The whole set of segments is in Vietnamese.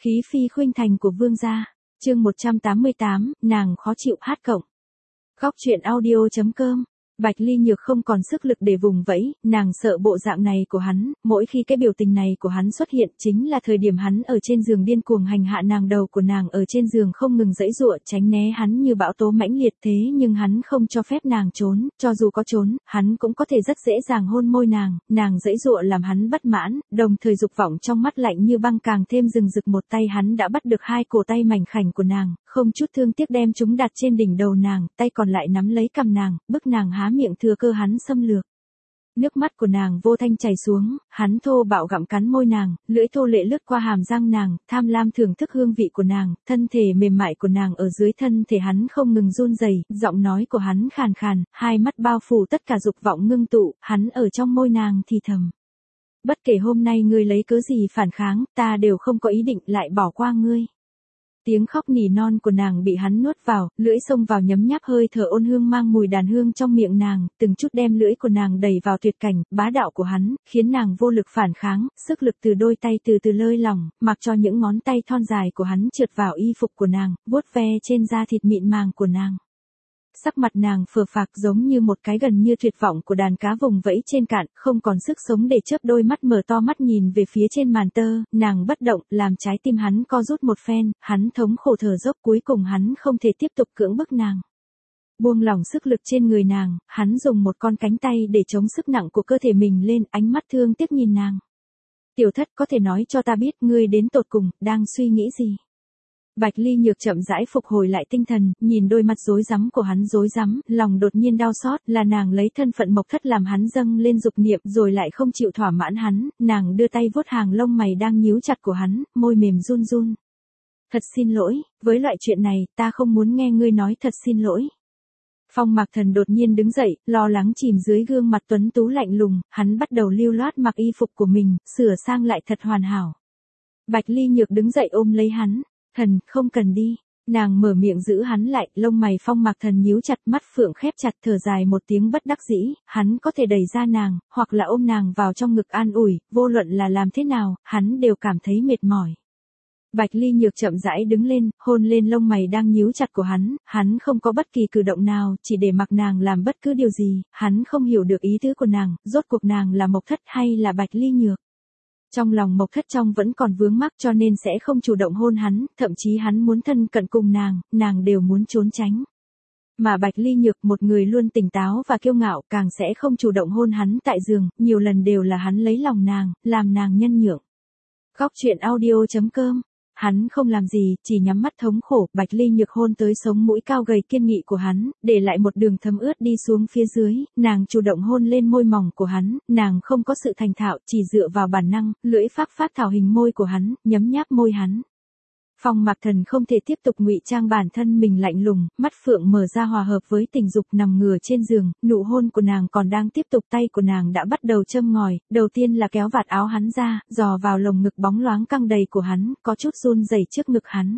Khí phi khuynh thành của vương gia. Chương 188, nàng khó chịu hát cộng. Góc truyện audio.com. Bạch Ly Nhược không còn sức lực để vùng vẫy, nàng sợ bộ dạng này của hắn, mỗi khi cái biểu tình này của hắn xuất hiện chính là thời điểm hắn ở trên giường điên cuồng hành hạ nàng, đầu của nàng ở trên giường không ngừng giãy giụa tránh né hắn như bão tố mãnh liệt, thế nhưng hắn không cho phép nàng trốn, cho dù có trốn, hắn cũng có thể rất dễ dàng hôn môi nàng giãy giụa làm hắn bất mãn, đồng thời dục vọng trong mắt lạnh như băng càng thêm rừng rực, một tay hắn đã bắt được hai cổ tay mảnh khảnh của nàng, không chút thương tiếc đem chúng đặt trên đỉnh đầu nàng, tay còn lại nắm lấy cằm nàng, bức nàng há miệng thừa cơ hắn xâm lược. Nước mắt của nàng vô thanh chảy xuống, hắn thô bạo gặm cắn môi nàng, lưỡi thô lệ lướt qua hàm răng nàng, tham lam thưởng thức hương vị của nàng, thân thể mềm mại của nàng ở dưới thân thể hắn không ngừng run rẩy, giọng nói của hắn khàn khàn, hai mắt bao phủ tất cả dục vọng ngưng tụ, hắn ở trong môi nàng thì thầm. Bất kể hôm nay ngươi lấy cớ gì phản kháng, ta đều không có ý định lại bỏ qua ngươi. Tiếng khóc nỉ non của nàng bị hắn nuốt vào, lưỡi xông vào nhấm nháp hơi thở ôn hương mang mùi đàn hương trong miệng nàng, từng chút đem lưỡi của nàng đẩy vào tuyệt cảnh, bá đạo của hắn, khiến nàng vô lực phản kháng, sức lực từ đôi tay từ từ lơi lỏng, mặc cho những ngón tay thon dài của hắn trượt vào y phục của nàng, vuốt ve trên da thịt mịn màng của nàng. Sắc mặt nàng phờ phạc giống như một cái gần như tuyệt vọng của đàn cá vùng vẫy trên cạn, không còn sức sống để chớp đôi mắt mở to mắt nhìn về phía trên màn tơ, nàng bất động, làm trái tim hắn co rút một phen, hắn thống khổ thở dốc, cuối cùng hắn không thể tiếp tục cưỡng bức nàng. Buông lỏng sức lực trên người nàng, hắn dùng một con cánh tay để chống sức nặng của cơ thể mình lên, ánh mắt thương tiếc nhìn nàng. Tiểu thất, có thể nói cho ta biết ngươi đến tột cùng đang suy nghĩ gì? Bạch Ly Nhược chậm rãi phục hồi lại tinh thần, nhìn đôi mắt rối rắm của hắn rối rắm, lòng đột nhiên đau xót, là nàng lấy thân phận Mộc Thất làm hắn dâng lên dục niệm rồi lại không chịu thỏa mãn hắn, nàng đưa tay vuốt hàng lông mày đang nhíu chặt của hắn, môi mềm run run. Thật xin lỗi, với loại chuyện này, ta không muốn nghe ngươi nói thật xin lỗi. Phong Mạc Thần đột nhiên đứng dậy, lo lắng chìm dưới gương mặt tuấn tú lạnh lùng, hắn bắt đầu lưu loát mặc y phục của mình, sửa sang lại thật hoàn hảo. Bạch Ly Nhược đứng dậy ôm lấy hắn. Thần, không cần đi. Nàng mở miệng giữ hắn lại, lông mày Phong Mạc Thần nhíu chặt, mắt phượng khép chặt, thở dài một tiếng bất đắc dĩ, hắn có thể đẩy ra nàng, hoặc là ôm nàng vào trong ngực an ủi, vô luận là làm thế nào, hắn đều cảm thấy mệt mỏi. Bạch Ly Nhược chậm rãi đứng lên, hôn lên lông mày đang nhíu chặt của hắn không có bất kỳ cử động nào, chỉ để mặc nàng làm bất cứ điều gì, hắn không hiểu được ý tứ của nàng, rốt cuộc nàng là Mộc Thất hay là Bạch Ly Nhược. Trong lòng Mộc Thất Trong vẫn còn vướng mắc cho nên sẽ không chủ động hôn hắn, thậm chí hắn muốn thân cận cùng nàng đều muốn trốn tránh. Mà Bạch Ly Nhược, một người luôn tỉnh táo và kiêu ngạo, càng sẽ không chủ động hôn hắn tại giường, nhiều lần đều là hắn lấy lòng nàng, làm nàng nhân nhượng. Góc truyện audio.com. Hắn không làm gì, chỉ nhắm mắt thống khổ, Bạch Ly Nhược hôn tới sống mũi cao gầy kiên nghị của hắn, để lại một đường thấm ướt đi xuống phía dưới, nàng chủ động hôn lên môi mỏng của hắn, nàng không có sự thành thạo, chỉ dựa vào bản năng, lưỡi phát thảo hình môi của hắn, nhấm nháp môi hắn. Phong Mạc Thần không thể tiếp tục ngụy trang bản thân mình lạnh lùng, mắt phượng mở ra hòa hợp với tình dục, nằm ngửa trên giường, nụ hôn của nàng còn đang tiếp tục, tay của nàng đã bắt đầu châm ngòi, đầu tiên là kéo vạt áo hắn ra, dò vào lồng ngực bóng loáng căng đầy của hắn, có chút run rẩy trước ngực hắn.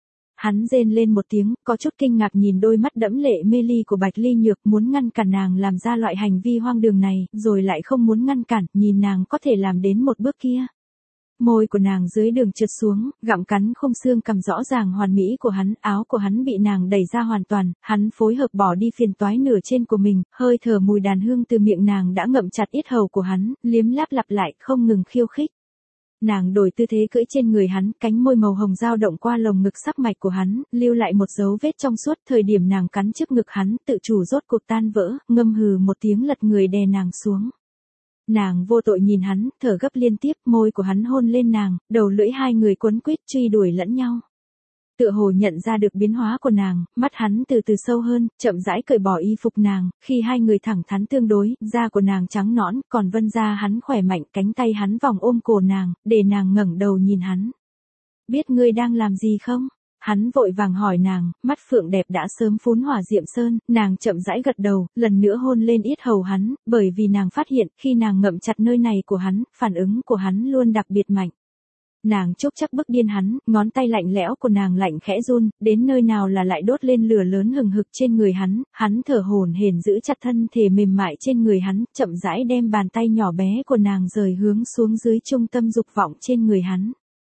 Hắn rên lên một tiếng, có chút kinh ngạc nhìn đôi mắt đẫm lệ mê ly của Bạch Ly Nhược, muốn ngăn cản nàng làm ra loại hành vi hoang đường này, rồi lại không muốn ngăn cản, nhìn nàng có thể làm đến một bước kia. Môi của nàng dưới đường trượt xuống, gặm cắn khung xương cằm rõ ràng hoàn mỹ của hắn, áo của hắn bị nàng đẩy ra hoàn toàn, hắn phối hợp bỏ đi phiền toái nửa trên của mình, hơi thở mùi đàn hương từ miệng nàng đã ngậm chặt yết hầu của hắn, liếm láp lặp lại, không ngừng khiêu khích. Nàng đổi tư thế cưỡi trên người hắn, cánh môi màu hồng dao động qua lồng ngực sắc mạch của hắn, lưu lại một dấu vết trong suốt, thời điểm nàng cắn trước ngực hắn, tự chủ rốt cuộc tan vỡ, ngâm hừ một tiếng lật người đè nàng xuống. Nàng vô tội nhìn hắn, thở gấp liên tiếp, môi của hắn hôn lên nàng, đầu lưỡi hai người quấn quýt truy đuổi lẫn nhau. Tựa hồ nhận ra được biến hóa của nàng, mắt hắn từ từ sâu hơn, chậm rãi cởi bỏ y phục nàng, khi hai người thẳng thắn tương đối, da của nàng trắng nõn, còn vân da hắn khỏe mạnh, cánh tay hắn vòng ôm cổ nàng, để nàng ngẩng đầu nhìn hắn. Biết ngươi đang làm gì không? Hắn vội vàng hỏi nàng, mắt phượng đẹp đã sớm phún hỏa diệm sơn, nàng chậm rãi gật đầu, lần nữa hôn lên yết hầu hắn, bởi vì nàng phát hiện, khi nàng ngậm chặt nơi này của hắn, phản ứng của hắn luôn đặc biệt mạnh. Nàng chốc chắc bức điên hắn, ngón tay lạnh lẽo của nàng lạnh khẽ run, đến nơi nào là lại đốt lên lửa lớn hừng hực trên người hắn thở hổn hển giữ chặt thân thể mềm mại trên người hắn, chậm rãi đem bàn tay nhỏ bé của nàng rời hướng xuống dưới trung tâm dục vọng trên người hắn.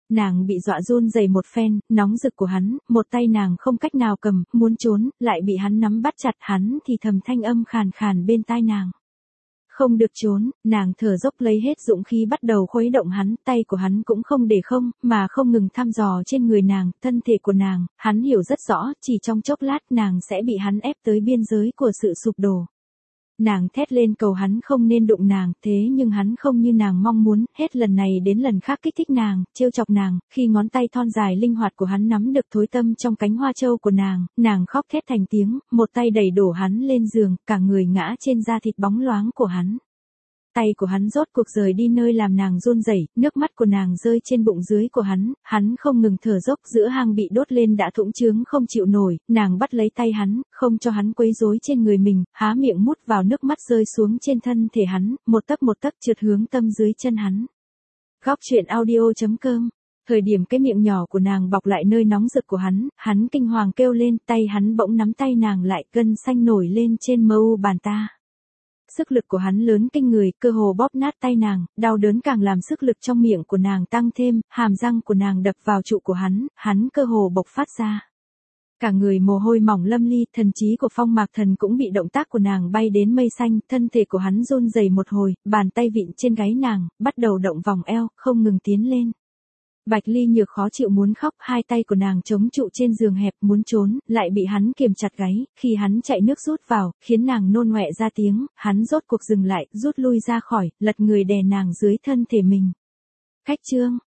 Nàng bị dọa run rẩy một phen, nóng rực của hắn, một tay nàng không cách nào cầm, muốn trốn, lại bị hắn nắm bắt chặt, hắn thì thầm thanh âm khàn khàn bên tai nàng. Không được trốn, nàng thở dốc lấy hết dũng khí bắt đầu khuấy động hắn, tay của hắn cũng không để không, mà không ngừng thăm dò trên người nàng, thân thể của nàng, hắn hiểu rất rõ, chỉ trong chốc lát nàng sẽ bị hắn ép tới biên giới của sự sụp đổ. Nàng thét lên cầu hắn không nên đụng nàng, thế nhưng hắn không như nàng mong muốn, hết lần này đến lần khác kích thích nàng, trêu chọc nàng, khi ngón tay thon dài linh hoạt của hắn nắm được thối tâm trong cánh hoa châu của nàng khóc thét thành tiếng, một tay đẩy đổ hắn lên giường, cả người ngã trên da thịt bóng loáng của hắn. Tay của hắn rốt cuộc rời đi nơi làm nàng run rẩy, nước mắt của nàng rơi trên bụng dưới của hắn không ngừng thở dốc, giữa hang bị đốt lên đã thủng trướng không chịu nổi, nàng bắt lấy tay hắn, không cho hắn quấy rối trên người mình, há miệng mút vào nước mắt rơi xuống trên thân thể hắn, một tấc trượt hướng tâm dưới chân hắn. Góc truyện audio.com. Thời điểm cái miệng nhỏ của nàng bọc lại nơi nóng rực của hắn kinh hoàng kêu lên, tay hắn bỗng nắm tay nàng lại, gân xanh nổi lên trên mu bàn ta. Sức lực của hắn lớn kinh người, cơ hồ bóp nát tay nàng, đau đớn càng làm sức lực trong miệng của nàng tăng thêm, hàm răng của nàng đập vào trụ của hắn cơ hồ bộc phát ra. Cả người mồ hôi mỏng lâm ly, thần trí của Phong Mạc Thần cũng bị động tác của nàng bay đến mây xanh, thân thể của hắn run rẩy một hồi, bàn tay vịn trên gáy nàng, bắt đầu động vòng eo, không ngừng tiến lên. Bạch Ly Nhược khó chịu muốn khóc, hai tay của nàng chống trụ trên giường hẹp muốn trốn, lại bị hắn kiềm chặt gáy, khi hắn chạy nước rút vào, khiến nàng nôn ọe ra tiếng, hắn rốt cuộc dừng lại, rút lui ra khỏi, lật người đè nàng dưới thân thể mình. Khách chương.